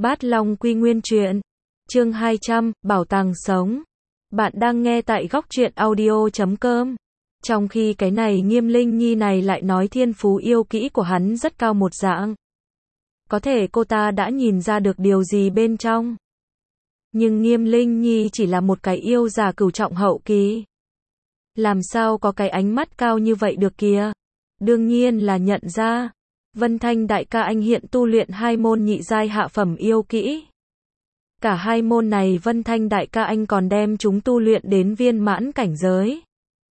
Bát Long Quy Nguyên Truyện, chương 200, Bảo tàng sống. Bạn đang nghe tại góc truyện audio.com. Trong khi cái này Nghiêm Linh Nhi này lại nói thiên phú yêu kỹ của hắn rất cao một dạng. Có thể cô ta đã nhìn ra được điều gì bên trong. Nhưng Nghiêm Linh Nhi chỉ là một cái yêu giả cửu trọng hậu kỳ. Làm sao có cái ánh mắt cao như vậy được kìa. Đương nhiên là nhận ra. Vân Thanh đại ca anh hiện tu luyện hai môn nhị giai hạ phẩm yêu kỹ. Cả hai môn này Vân Thanh đại ca anh còn đem chúng tu luyện đến viên mãn cảnh giới.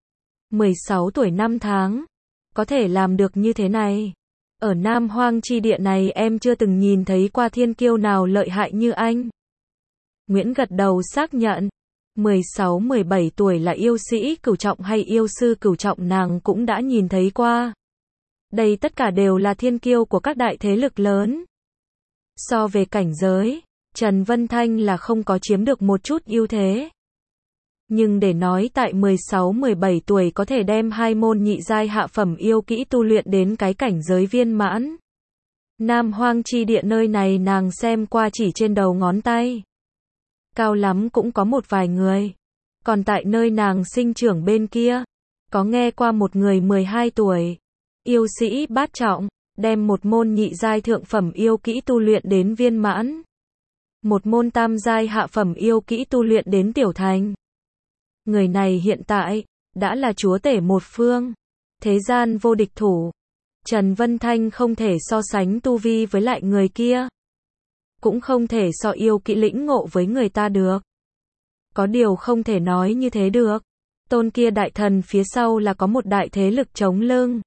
16 tuổi 5 tháng. Có thể làm được như thế này. Ở Nam Hoang chi địa này em chưa từng nhìn thấy qua thiên kiêu nào lợi hại như anh. Nguyễn gật đầu xác nhận. 16-17 tuổi là yêu sĩ cửu trọng hay yêu sư cửu trọng nàng cũng đã nhìn thấy qua. Đây tất cả đều là thiên kiêu của các đại thế lực lớn. So về cảnh giới, Trần Vân Thanh là không có chiếm được một chút ưu thế. Nhưng để nói tại 16-17 tuổi có thể đem hai môn nhị giai hạ phẩm yêu kỹ tu luyện đến cái cảnh giới viên mãn. Nam Hoang chi địa nơi này nàng xem qua chỉ trên đầu ngón tay. Cao lắm cũng có một vài người. Còn tại nơi nàng sinh trưởng bên kia, có nghe qua một người 12 tuổi. Yêu sĩ bát trọng, đem một môn nhị giai thượng phẩm yêu kỹ tu luyện đến viên mãn. Một môn tam giai hạ phẩm yêu kỹ tu luyện đến tiểu thành. Người này hiện tại, đã là chúa tể một phương. Thế gian vô địch thủ. Trần Vân Thanh không thể so sánh tu vi với lại người kia. Cũng không thể so yêu kỹ lĩnh ngộ với người ta được. Có điều không thể nói như thế được. Tôn kia đại thần phía sau là có một đại thế lực chống lưng.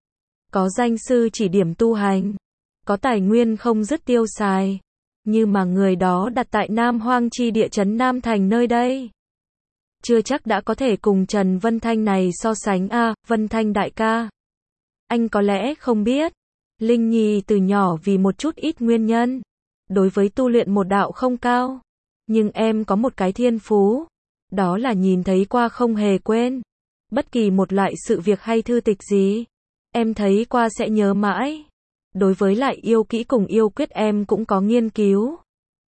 Có danh sư chỉ điểm tu hành. Có tài nguyên không dứt tiêu xài. Như mà người đó đặt tại Nam Hoang chi địa trấn Nam Thành nơi đây. Chưa chắc đã có thể cùng Trần Vân Thanh này so sánh a. Vân Thanh đại ca. Anh có lẽ không biết. Linh Nhi từ nhỏ vì một chút ít nguyên nhân. Đối với tu luyện một đạo không cao. Nhưng em có một cái thiên phú. Đó là nhìn thấy qua không hề quên. Bất kỳ một loại sự việc hay thư tịch gì. Em thấy qua sẽ nhớ mãi. Đối với lại yêu kỹ cùng yêu quyết em cũng có nghiên cứu.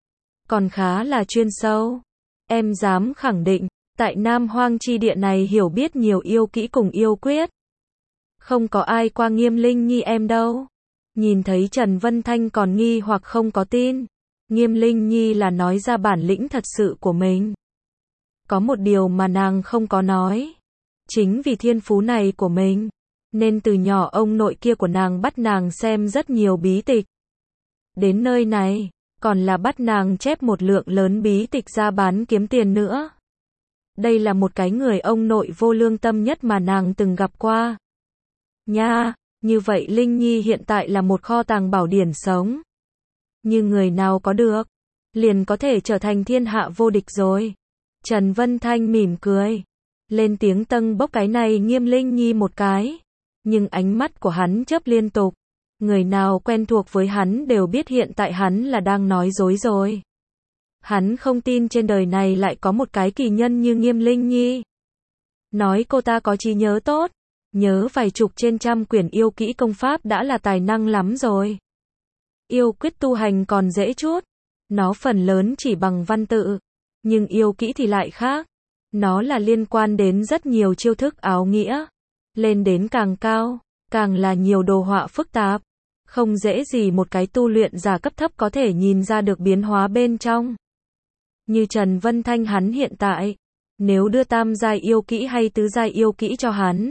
Còn khá là chuyên sâu. Em dám khẳng định, tại Nam Hoang chi địa này hiểu biết nhiều yêu kỹ cùng yêu quyết. Không có ai qua Nghiêm Linh Nhi em đâu. Nhìn thấy Trần Vân Thanh còn nghi hoặc không có tin. Nghiêm Linh Nhi là nói ra bản lĩnh thật sự của mình. Có một điều mà nàng không có nói. Chính vì thiên phú này của mình. Nên từ nhỏ ông nội kia của nàng bắt nàng xem rất nhiều bí tịch. Đến nơi này, còn là bắt nàng chép một lượng lớn bí tịch ra bán kiếm tiền nữa. Đây là một cái người ông nội vô lương tâm nhất mà nàng từng gặp qua. Nha, như vậy Linh Nhi hiện tại là một kho tàng bảo điển sống. Như người nào có được, liền có thể trở thành thiên hạ vô địch rồi. Trần Vân Thanh mỉm cười. Lên tiếng tâng bốc cái này Nghiêm Linh Nhi một cái. Nhưng ánh mắt của hắn chớp liên tục. Người nào quen thuộc với hắn đều biết hiện tại hắn là đang nói dối rồi. Hắn không tin trên đời này lại có một cái kỳ nhân như Nghiêm Linh Nhi. Nói cô ta có trí nhớ tốt. Nhớ vài chục trên trăm quyển yêu kỹ công pháp đã là tài năng lắm rồi. Yêu quyết tu hành còn dễ chút. Nó phần lớn chỉ bằng văn tự. Nhưng yêu kỹ thì lại khác. Nó là liên quan đến rất nhiều chiêu thức áo nghĩa. Lên đến càng cao, càng là nhiều đồ họa phức tạp. Không dễ gì một cái tu luyện giả cấp thấp có thể nhìn ra được biến hóa bên trong. Như Trần Vân Thanh hắn hiện tại, nếu đưa tam giai yêu kỹ hay tứ giai yêu kỹ cho hắn.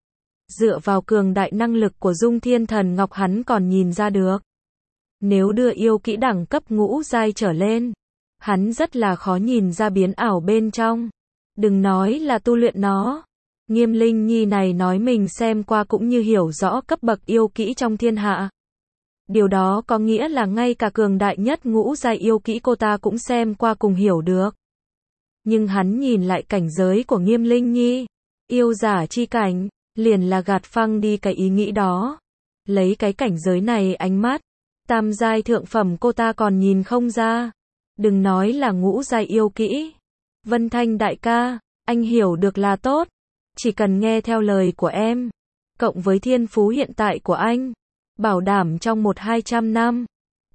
Dựa vào cường đại năng lực của Dung Thiên Thần Ngọc hắn còn nhìn ra được. Nếu đưa yêu kỹ đẳng cấp ngũ giai trở lên, hắn rất là khó nhìn ra biến ảo bên trong. Đừng nói là tu luyện nó. Nghiêm Linh Nhi này nói mình xem qua cũng như hiểu rõ cấp bậc yêu kỹ trong thiên hạ. Điều đó có nghĩa là ngay cả cường đại nhất ngũ giai yêu kỹ cô ta cũng xem qua cùng hiểu được. Nhưng hắn nhìn lại cảnh giới của Nghiêm Linh Nhi, yêu giả chi cảnh, liền là gạt phăng đi cái ý nghĩ đó. Lấy cái cảnh giới này ánh mắt, tam giai thượng phẩm cô ta còn nhìn không ra. Đừng nói là ngũ giai yêu kỹ. Vân Thanh đại ca, anh hiểu được là tốt. Chỉ cần nghe theo lời của em, cộng với thiên phú hiện tại của anh, bảo đảm trong 100-200 năm,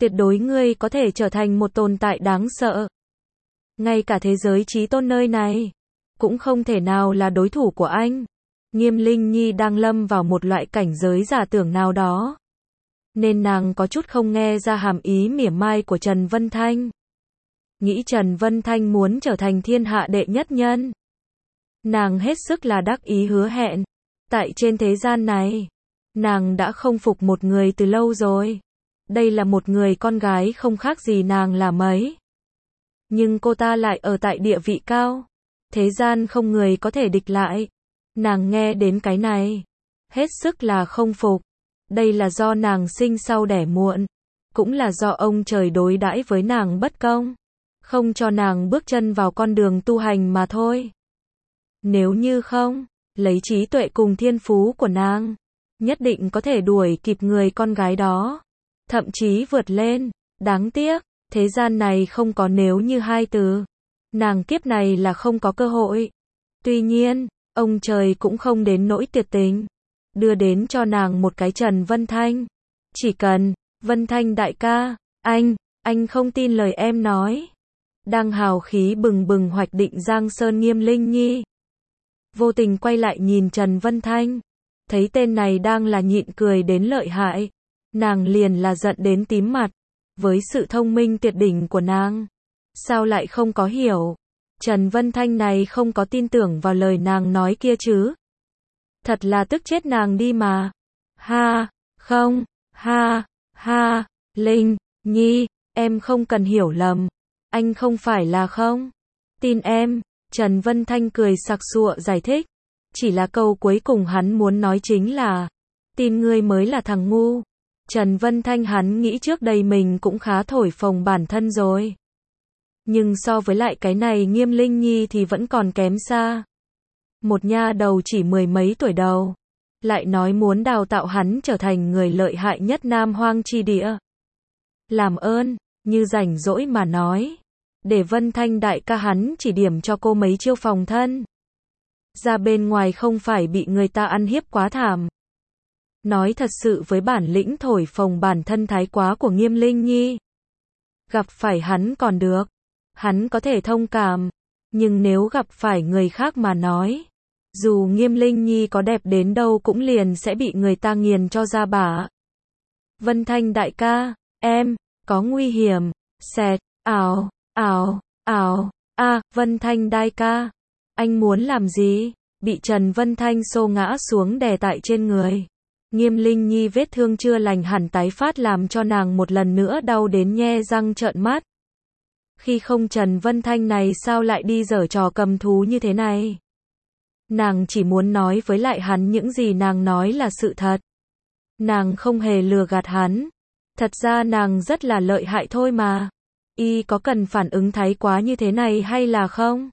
Tuyệt đối ngươi có thể trở thành một tồn tại đáng sợ. Ngay cả thế giới chí tôn nơi này, cũng không thể nào là đối thủ của anh. Nghiêm Linh Nhi đang lâm vào một loại cảnh giới giả tưởng nào đó, nên nàng có chút không nghe ra hàm ý mỉa mai của Trần Vân Thanh. Nghĩ Trần Vân Thanh muốn trở thành thiên hạ đệ nhất nhân. Nàng hết sức là đắc ý hứa hẹn. Tại trên thế gian này, nàng đã không phục một người từ lâu rồi. Đây là một người con gái không khác gì nàng là mấy. Nhưng cô ta lại ở tại địa vị cao. Thế gian không người có thể địch lại. Nàng nghe đến cái này, hết sức là không phục. Đây là do nàng sinh sau đẻ muộn. Cũng là do ông trời đối đãi với nàng bất công. Không cho nàng bước chân vào con đường tu hành mà thôi. Nếu như không, lấy trí tuệ cùng thiên phú của nàng, nhất định có thể đuổi kịp người con gái đó. Thậm chí vượt lên. Đáng tiếc, thế gian này không có nếu như hai từ. Nàng kiếp này là không có cơ hội. Tuy nhiên, ông trời cũng không đến nỗi tuyệt tình. Đưa đến cho nàng một cái Trần Vân Thanh. Chỉ cần, Vân Thanh đại ca, anh không tin lời em nói. Đang hào khí bừng bừng hoạch định Giang Sơn Nghiêm Linh Nhi. Vô tình quay lại nhìn Trần Vân Thanh. Thấy tên này đang là nhịn cười đến lợi hại. Nàng liền là giận đến tím mặt. Với sự thông minh tuyệt đỉnh của nàng, sao lại không có hiểu? Trần Vân Thanh này không có tin tưởng vào lời nàng nói kia chứ? Thật là tức chết nàng đi mà. Ha, không, ha, Linh Nhi, em không cần hiểu lầm. Anh không phải là không tin em. Trần Vân Thanh cười sặc sụa giải thích. Chỉ là câu cuối cùng hắn muốn nói chính là tin ngươi mới là thằng ngu. Trần Vân Thanh hắn nghĩ trước đây mình cũng khá thổi phồng bản thân rồi. Nhưng so với lại cái này Nghiêm Linh Nhi thì vẫn còn kém xa. Một nha đầu chỉ mười mấy tuổi đầu, lại nói muốn đào tạo hắn trở thành người lợi hại nhất Nam Hoang chi địa. Làm ơn, như rảnh rỗi mà nói, để Vân Thanh đại ca hắn chỉ điểm cho cô mấy chiêu phòng thân. Ra bên ngoài không phải bị người ta ăn hiếp quá thảm. Nói thật sự với bản lĩnh thổi phồng bản thân thái quá của Nghiêm Linh Nhi. Gặp phải hắn còn được. Hắn có thể thông cảm. Nhưng nếu gặp phải người khác mà nói, dù Nghiêm Linh Nhi có đẹp đến đâu cũng liền sẽ bị người ta nghiền cho ra bả. Vân Thanh đại ca, em, có nguy hiểm. Xẹt, Vân Thanh đại ca. Anh muốn làm gì? Bị Trần Vân Thanh xô ngã xuống đè tại trên người. Nghiêm Linh Nhi vết thương chưa lành hẳn tái phát làm cho nàng một lần nữa đau đến nhe răng trợn mắt. Khi không Trần Vân Thanh này sao lại đi giở trò cầm thú như thế này? Nàng chỉ muốn nói với lại hắn những gì nàng nói là sự thật. Nàng không hề lừa gạt hắn. Thật ra nàng rất là lợi hại thôi mà. Y có cần phản ứng thái quá như thế này hay là không?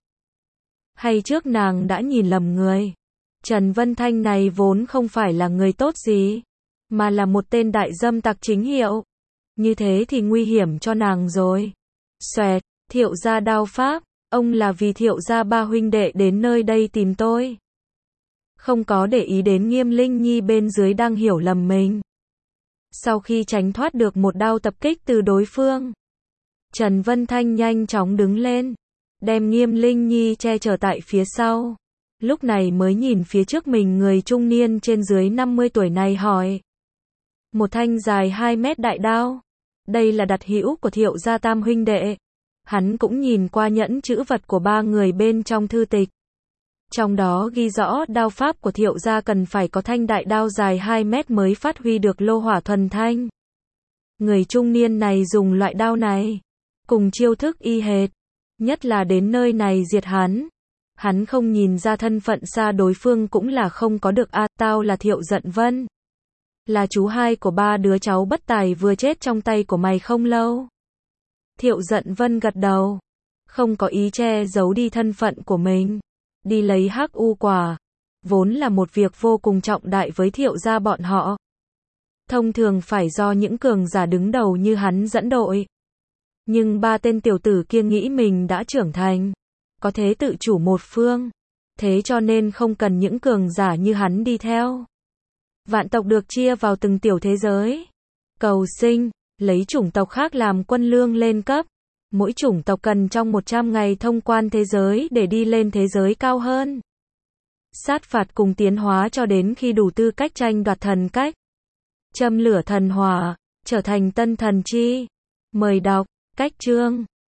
Hay trước nàng đã nhìn lầm người? Trần Vân Thanh này vốn không phải là người tốt gì, mà là một tên đại dâm tặc chính hiệu. Như thế thì nguy hiểm cho nàng rồi. Xoẹt, Thiệu gia đao pháp, ông là vì Thiệu gia ba huynh đệ đến nơi đây tìm tôi. Không có để ý đến Nghiêm Linh Nhi bên dưới đang hiểu lầm mình. Sau khi tránh thoát được một đao tập kích từ đối phương, Trần Vân Thanh nhanh chóng đứng lên, đem Nghiêm Linh Nhi che chở tại phía sau. Lúc này mới nhìn phía trước mình người trung niên trên dưới 50 tuổi này hỏi. Một thanh dài 2 mét đại đao. Đây là đặc hữu của Thiệu gia tam huynh đệ. Hắn cũng nhìn qua nhẫn chữ vật của ba người bên trong thư tịch. Trong đó ghi rõ đao pháp của Thiệu gia cần phải có thanh đại đao dài 2 mét mới phát huy được lô hỏa thuần thanh. Người trung niên này dùng loại đao này, cùng chiêu thức y hệt. Nhất là đến nơi này diệt hắn. Hắn không nhìn ra thân phận xa đối phương cũng là không có được. Tao là Thiệu Dận Vân. Là chú hai của ba đứa cháu bất tài vừa chết trong tay của mày không lâu. Thiệu Dận Vân gật đầu. Không có ý che giấu đi thân phận của mình. Đi lấy hắc u quả. Vốn là một việc vô cùng trọng đại với Thiệu gia bọn họ. Thông thường phải do những cường giả đứng đầu như hắn dẫn đội. Nhưng ba tên tiểu tử kia nghĩ mình đã trưởng thành. Có thế tự chủ một phương. Thế cho nên không cần những cường giả như hắn đi theo. Vạn tộc được chia vào từng tiểu thế giới. Cầu sinh, lấy chủng tộc khác làm quân lương lên cấp. Mỗi chủng tộc cần trong 100 ngày thông quan thế giới để đi lên thế giới cao hơn. Sát phạt cùng tiến hóa cho đến khi đủ tư cách tranh đoạt thần cách. Châm lửa thần hỏa, trở thành tân thần chi. Mời đọc, cách chương.